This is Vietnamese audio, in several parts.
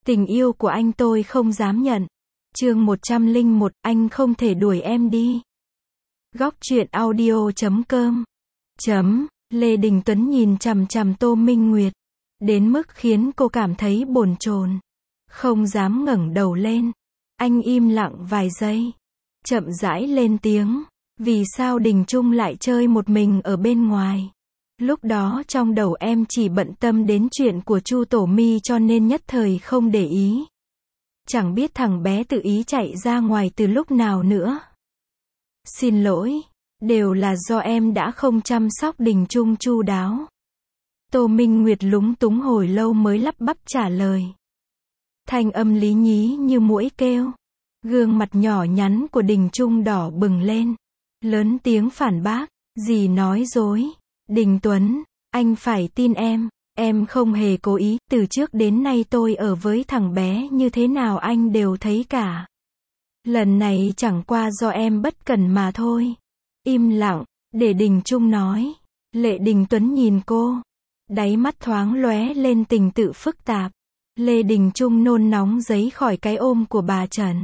Tình yêu của anh tôi không dám nhận. Chương 101, anh không thể đuổi em đi. Góc truyện audio.com. Lê Đình Tuấn nhìn chằm chằm Tô Minh Nguyệt, đến mức khiến cô cảm thấy bồn chồn, không dám ngẩng đầu lên. Anh im lặng vài giây, chậm rãi lên tiếng, vì sao Đình Trung lại chơi một mình ở bên ngoài? Lúc đó trong đầu em chỉ bận tâm đến chuyện của Chu Tổ My cho nên nhất thời không để ý. Chẳng biết thằng bé tự ý chạy ra ngoài từ lúc nào nữa. Xin lỗi, đều là do em đã không chăm sóc Đình Trung chu đáo. Tô Minh Nguyệt lúng túng hồi lâu mới lắp bắp trả lời. Thanh âm lý nhí như muỗi kêu. Gương mặt nhỏ nhắn của Đình Trung đỏ bừng lên, lớn tiếng phản bác, dì nói dối. Đình Tuấn, anh phải tin em không hề cố ý, từ trước đến nay tôi ở với thằng bé như thế nào anh đều thấy cả. Lần này chẳng qua do em bất cẩn mà thôi. Im lặng, để Đình Trung nói. Lệ Đình Tuấn nhìn cô, đáy mắt thoáng lóe lên tình tự phức tạp. Lê Đình Trung nôn nóng giấy khỏi cái ôm của bà Trần,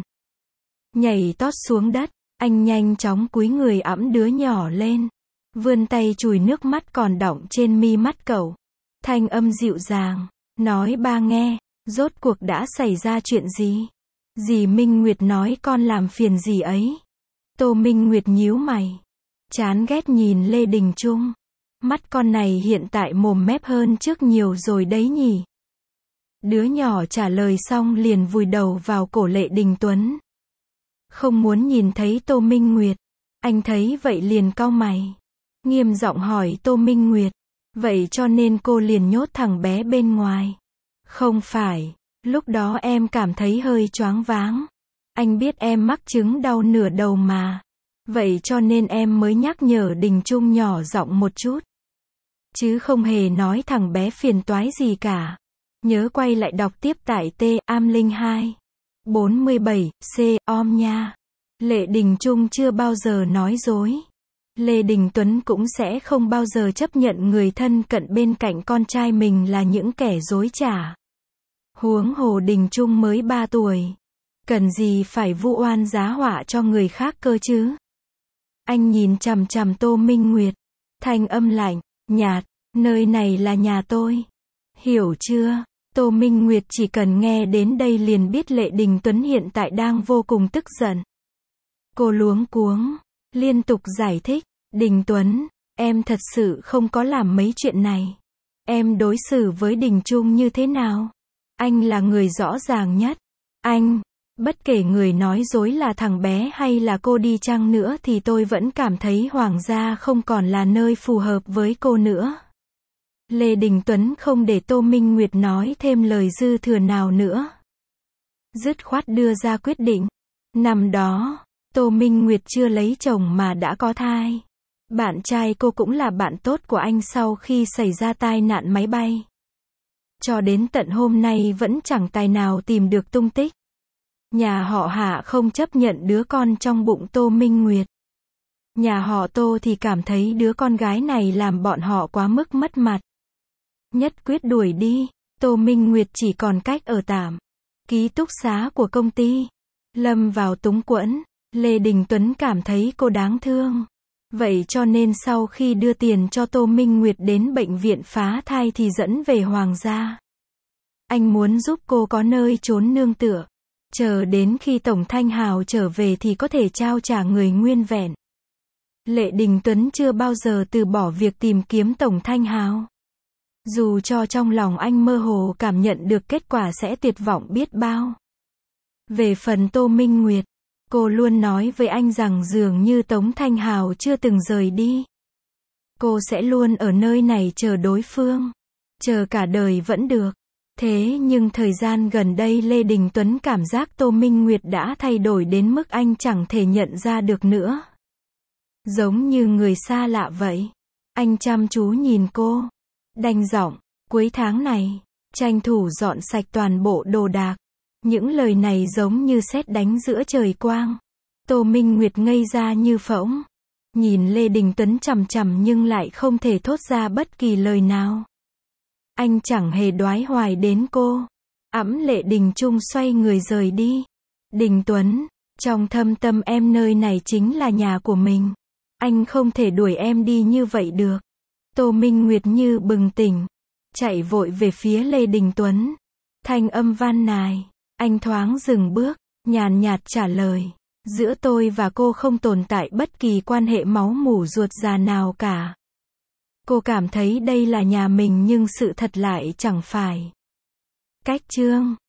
nhảy tót xuống đất. Anh nhanh chóng cúi người ẵm đứa nhỏ lên, vươn tay chùi nước mắt còn đọng trên mi mắt cậu. Thanh âm dịu dàng, nói ba nghe, rốt cuộc đã xảy ra chuyện gì? Dì Minh Nguyệt nói con làm phiền dì ấy. Tô Minh Nguyệt nhíu mày, chán ghét nhìn Lê Đình Trung. Mắt con này hiện tại mồm mép hơn trước nhiều rồi đấy nhỉ? Đứa nhỏ trả lời xong liền vùi đầu vào cổ Lệ Đình Tuấn. Không muốn nhìn thấy Tô Minh Nguyệt. Anh thấy vậy liền cau mày, nghiêm giọng hỏi Tô Minh Nguyệt, vậy cho nên cô liền nhốt thằng bé bên ngoài? Không phải, lúc đó em cảm thấy hơi choáng váng. Anh biết em mắc chứng đau nửa đầu mà. Vậy cho nên em mới nhắc nhở Đình Trung nhỏ giọng một chút, chứ không hề nói thằng bé phiền toái gì cả. Nhớ quay lại đọc tiếp tại T-am02 47 C-om nha. Lệ Đình Trung chưa bao giờ nói dối. Lê Đình Tuấn cũng sẽ không bao giờ chấp nhận người thân cận bên cạnh con trai mình là những kẻ dối trá. Huống hồ Đình Trung mới 3 tuổi. Cần gì phải vu oan giá họa cho người khác cơ chứ? Anh nhìn chằm chằm Tô Minh Nguyệt, thanh âm lạnh, nhạt, nơi này là nhà tôi. Hiểu chưa? Tô Minh Nguyệt chỉ cần nghe đến đây liền biết Lệ Đình Tuấn hiện tại đang vô cùng tức giận. Cô luống cuống, liên tục giải thích, Đình Tuấn, em thật sự không có làm mấy chuyện này. Em đối xử với Đình Trung như thế nào? Anh là người rõ ràng nhất. Anh, bất kể người nói dối là thằng bé hay là cô đi chăng nữa thì tôi vẫn cảm thấy Hoàng gia không còn là nơi phù hợp với cô nữa. Lê Đình Tuấn không để Tô Minh Nguyệt nói thêm lời dư thừa nào nữa, dứt khoát đưa ra quyết định. Năm đó, Tô Minh Nguyệt chưa lấy chồng mà đã có thai. Bạn trai cô cũng là bạn tốt của anh sau khi xảy ra tai nạn máy bay. Cho đến tận hôm nay vẫn chẳng tài nào tìm được tung tích. Nhà họ Hạ không chấp nhận đứa con trong bụng Tô Minh Nguyệt. Nhà họ Tô thì cảm thấy đứa con gái này làm bọn họ quá mức mất mặt. Nhất quyết đuổi đi. Tô Minh Nguyệt chỉ còn cách ở tạm ký túc xá của công ty. Lâm vào túng quẫn. Lê Đình Tuấn cảm thấy cô đáng thương. Vậy cho nên sau khi đưa tiền cho Tô Minh Nguyệt đến bệnh viện phá thai thì dẫn về Hoàng gia. Anh muốn giúp cô có nơi trốn nương tựa. Chờ đến khi Tổng Thanh Hào trở về thì có thể trao trả người nguyên vẹn. Lệ Đình Tuấn chưa bao giờ từ bỏ việc tìm kiếm Tổng Thanh Hào. Dù cho trong lòng anh mơ hồ cảm nhận được kết quả sẽ tuyệt vọng biết bao. Về phần Tô Minh Nguyệt, cô luôn nói với anh rằng dường như Tống Thanh Hào chưa từng rời đi. Cô sẽ luôn ở nơi này chờ đối phương. Chờ cả đời vẫn được. Thế nhưng thời gian gần đây Lê Đình Tuấn cảm giác Tô Minh Nguyệt đã thay đổi đến mức anh chẳng thể nhận ra được nữa. Giống như người xa lạ vậy. Anh chăm chú nhìn cô, đanh giọng, cuối tháng này, tranh thủ dọn sạch toàn bộ đồ đạc. Những lời này giống như sét đánh giữa trời quang. Tô Minh Nguyệt ngây ra như phỗng. Nhìn Lê Đình Tuấn chằm chằm nhưng lại không thể thốt ra bất kỳ lời nào. Anh chẳng hề đoái hoài đến cô. Lệ Đình Trung xoay người rời đi. Đình Tuấn, trong thâm tâm em nơi này chính là nhà của mình. Anh không thể đuổi em đi như vậy được. Tô Minh Nguyệt như bừng tỉnh, chạy vội về phía Lê Đình Tuấn. Thanh âm van nài. Anh thoáng dừng bước, nhàn nhạt trả lời. Giữa tôi và cô không tồn tại bất kỳ quan hệ máu mủ ruột già nào cả. Cô cảm thấy đây là nhà mình nhưng sự thật lại chẳng phải. Cách chương